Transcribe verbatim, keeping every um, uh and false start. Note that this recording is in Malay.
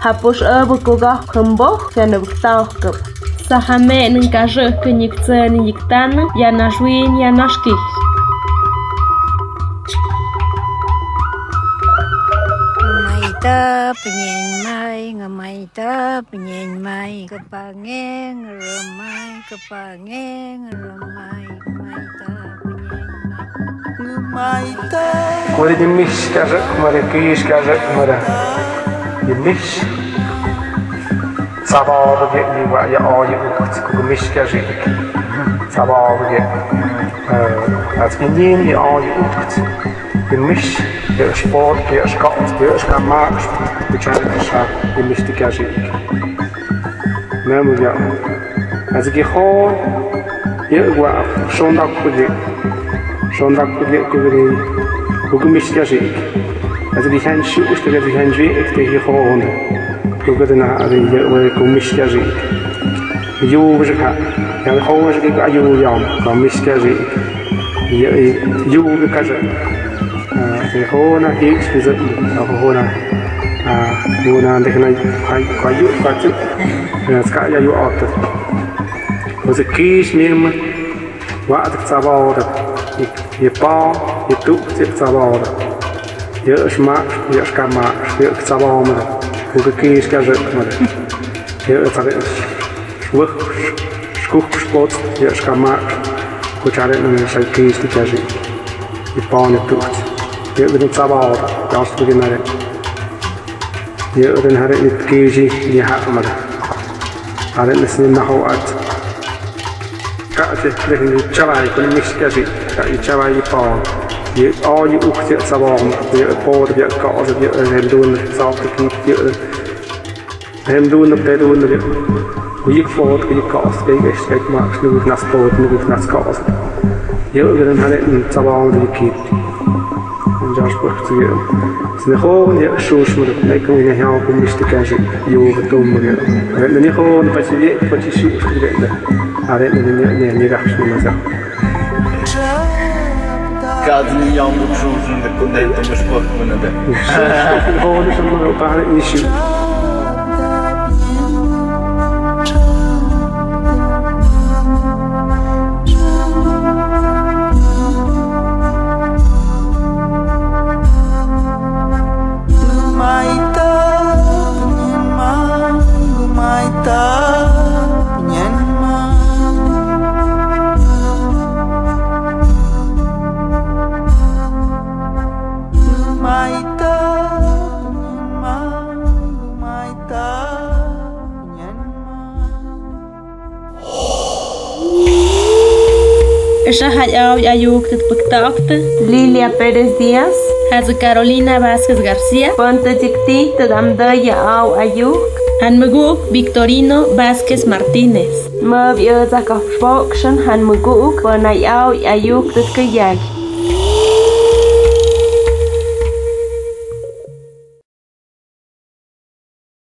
Hapus öbu kuga kumbo fiana buktaw kup. Sahame nung kaje kenyikse nyiktan yana shwin yana shkih. Maita penyen mai ngamaita penyen mai kepangen remai kepangen remai maita penyen mai ngamaita. Kore di mish kaje kumare kish kaje kumare. Di mish sabah dia ni wa ya oh ya ku mish kaje. Sabah dia. Eh, als kinien ya oh ya ukut. Di mish de sport, de skat, de skamak, de challenge, de mystica zik. Nou ja, als ik gewoon, je wat zondag probeer, zondag probeer te doen, hoe de mystica zik. Als ik geen shoes, dan heb ik geen zweeg tegen gewoon. Hoe gaat het nou? Je hoe mystica zik. Je hoe ze gaat, ja gewoon als ik aan je jam, kan mystica zik. Je je hoe kan ze. Thì hô na hiếc sử dụng được hô na à hô na để cái hay có dụ có chữ là cả gia dụ ọt được rồi sẽ kí miếng mà vợ được sao bao được thì bao thì tụ sẽ sao bao được nhớ smart nhớ camera nhớ sao bao mà được cái kí cái dựng mà được nhớ sao đấy work school sport nhớ camera của cha đấy là sai kí cái gì thì bao này tụ Dia dengan sabar, jangan seperti mana. Dia dengan hari ini kiri dia hak mana. Hari ini sini nahawat. Kak je dengan cabai pun mix kasih, kak cabai pau. Dia all you ukse sabar, dia pau dia kau dia hendun saup tu dia hendun pedun dia. Kuyik fort kuyik kau sebagai sebagai mak nunggu nas pau nunggu nas kau. Dia dengan hari ini sabar dia kiri. Just work together. So the whole yeah, shows me that they can help with Mister Gadget. You over to me. I don't know how, but you get what you shoot together. I don't know any any reaction myself. Cada dia um jogo ainda contente mas pouco nada. Oh, this is my bad issue. Shahayao Ayuk de Pactacte, Lilia Pérez Díaz, Hazu Carolina Vázquez García, Ponte Jikti de Damdaya Au Ayuk, Han Maguk Victorino Vázquez Martínez, Mab Yoza Kafsbokshan Han Maguk, Bonayao Ayuk de Kayal.